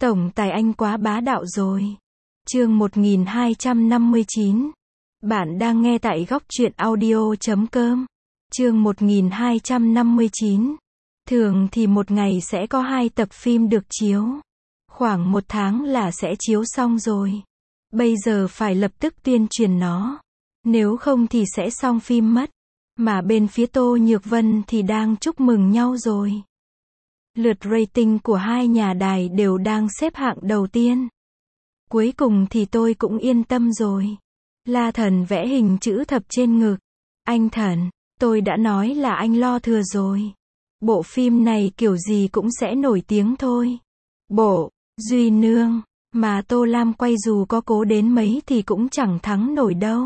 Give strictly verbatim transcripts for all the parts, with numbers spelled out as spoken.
Tổng tài anh quá bá đạo rồi. Chương một nghìn hai trăm năm mươi chín. Bạn đang nghe tại góc truyện audio chấm com. Chương một nghìn hai trăm năm mươi chín. Thường thì một ngày sẽ có hai tập phim được chiếu. Khoảng một tháng là sẽ chiếu xong rồi. Bây giờ phải lập tức tuyên truyền nó. Nếu không thì sẽ xong phim mất. Mà bên phía Tô Nhược Vân thì đang chúc mừng nhau rồi. Lượt rating của hai nhà đài đều đang xếp hạng đầu tiên. Cuối cùng thì tôi cũng yên tâm rồi. La Thần vẽ hình chữ thập trên ngực. Anh Thần, tôi đã nói là anh lo thừa rồi. Bộ phim này kiểu gì cũng sẽ nổi tiếng thôi. Bộ Duy Nương mà Tô Lam quay dù có cố đến mấy thì cũng chẳng thắng nổi đâu.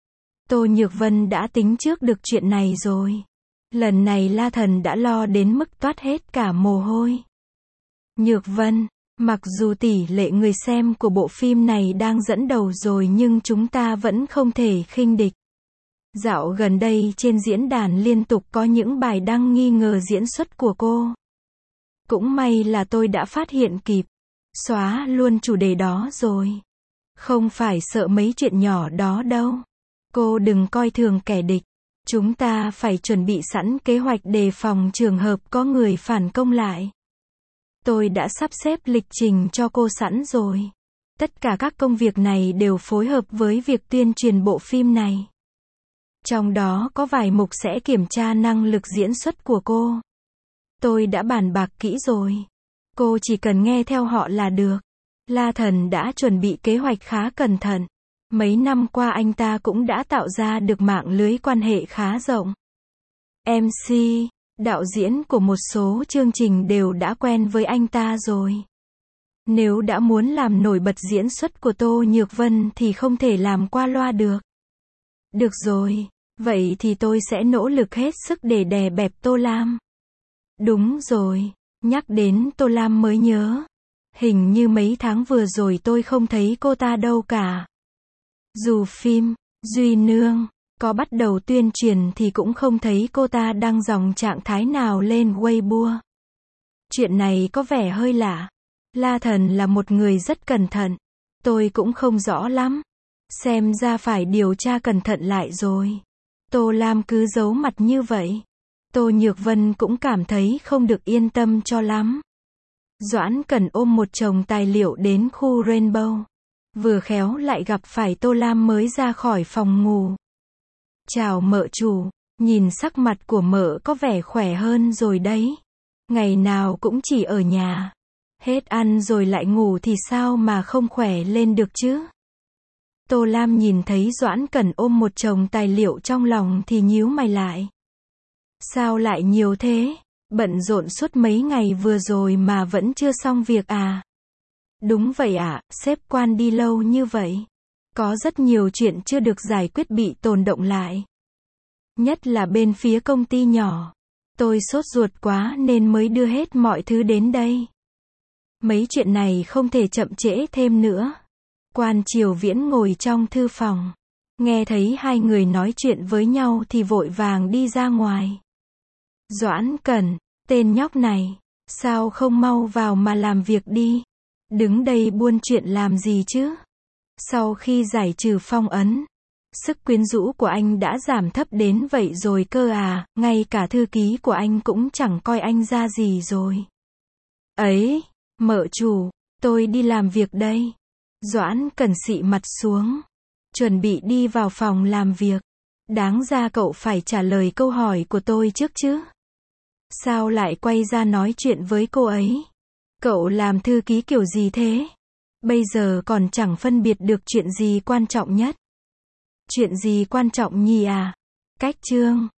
Tô Nhược Vân đã tính trước được chuyện này rồi. Lần này La Thần đã lo đến mức toát hết cả mồ hôi. Nhược Vân, mặc dù tỷ lệ người xem của bộ phim này đang dẫn đầu rồi nhưng chúng ta vẫn không thể khinh địch. Dạo gần đây trên diễn đàn liên tục có những bài đăng nghi ngờ diễn xuất của cô. Cũng may là tôi đã phát hiện kịp, xóa luôn chủ đề đó rồi. Không phải sợ mấy chuyện nhỏ đó đâu. Cô đừng coi thường kẻ địch. Chúng ta phải chuẩn bị sẵn kế hoạch đề phòng trường hợp có người phản công lại. Tôi đã sắp xếp lịch trình cho cô sẵn rồi. Tất cả các công việc này đều phối hợp với việc tuyên truyền bộ phim này. Trong đó có vài mục sẽ kiểm tra năng lực diễn xuất của cô. Tôi đã bàn bạc kỹ rồi. Cô chỉ cần nghe theo họ là được. La Thần đã chuẩn bị kế hoạch khá cẩn thận. Mấy năm qua anh ta cũng đã tạo ra được mạng lưới quan hệ khá rộng. em xê, đạo diễn của một số chương trình đều đã quen với anh ta rồi. Nếu đã muốn làm nổi bật diễn xuất của Tô Nhược Vân thì không thể làm qua loa được. Được rồi, vậy thì tôi sẽ nỗ lực hết sức để đè bẹp Tô Lam. Đúng rồi, nhắc đến Tô Lam mới nhớ. Hình như mấy tháng vừa rồi tôi không thấy cô ta đâu cả. Dù phim Duy Nương có bắt đầu tuyên truyền thì cũng không thấy cô ta đăng dòng trạng thái nào lên Weibo. Chuyện này có vẻ hơi lạ. La Thần là một người rất cẩn thận. Tôi cũng không rõ lắm. Xem ra phải điều tra cẩn thận lại rồi. Tô Lam cứ giấu mặt như vậy. Tô Nhược Vân cũng cảm thấy không được yên tâm cho lắm. Doãn Cần ôm một chồng tài liệu đến khu Rainbow. Vừa khéo lại gặp phải Tô Lam mới ra khỏi phòng ngủ. Chào mợ chủ, nhìn sắc mặt của mợ có vẻ khỏe hơn rồi đấy. Ngày nào cũng chỉ ở nhà. Hết ăn rồi lại ngủ thì sao mà không khỏe lên được chứ? Tô Lam nhìn thấy Doãn Cần ôm một chồng tài liệu trong lòng thì nhíu mày lại. Sao lại nhiều thế? Bận rộn suốt mấy ngày vừa rồi mà vẫn chưa xong việc à? Đúng vậy ạ, à, sếp quan đi lâu như vậy. Có rất nhiều chuyện chưa được giải quyết bị tồn động lại. Nhất là bên phía công ty nhỏ. Tôi sốt ruột quá nên mới đưa hết mọi thứ đến đây. Mấy chuyện này không thể chậm trễ thêm nữa. Quan Triều Viễn ngồi trong thư phòng. Nghe thấy hai người nói chuyện với nhau thì vội vàng đi ra ngoài. Doãn Cần, tên nhóc này, sao không mau vào mà làm việc đi? Đứng đây buôn chuyện làm gì chứ? Sau khi giải trừ phong ấn, sức quyến rũ của anh đã giảm thấp đến vậy rồi cơ à, ngay cả thư ký của anh cũng chẳng coi anh ra gì rồi. Ấy, mợ chủ, tôi đi làm việc đây. Doãn Cần xị mặt xuống, chuẩn bị đi vào phòng làm việc. Đáng ra cậu phải trả lời câu hỏi của tôi trước chứ. Sao lại quay ra nói chuyện với cô ấy? Cậu làm thư ký kiểu gì thế? Bây giờ còn chẳng phân biệt được chuyện gì quan trọng nhất. Chuyện gì quan trọng nhỉ à? Cách chương.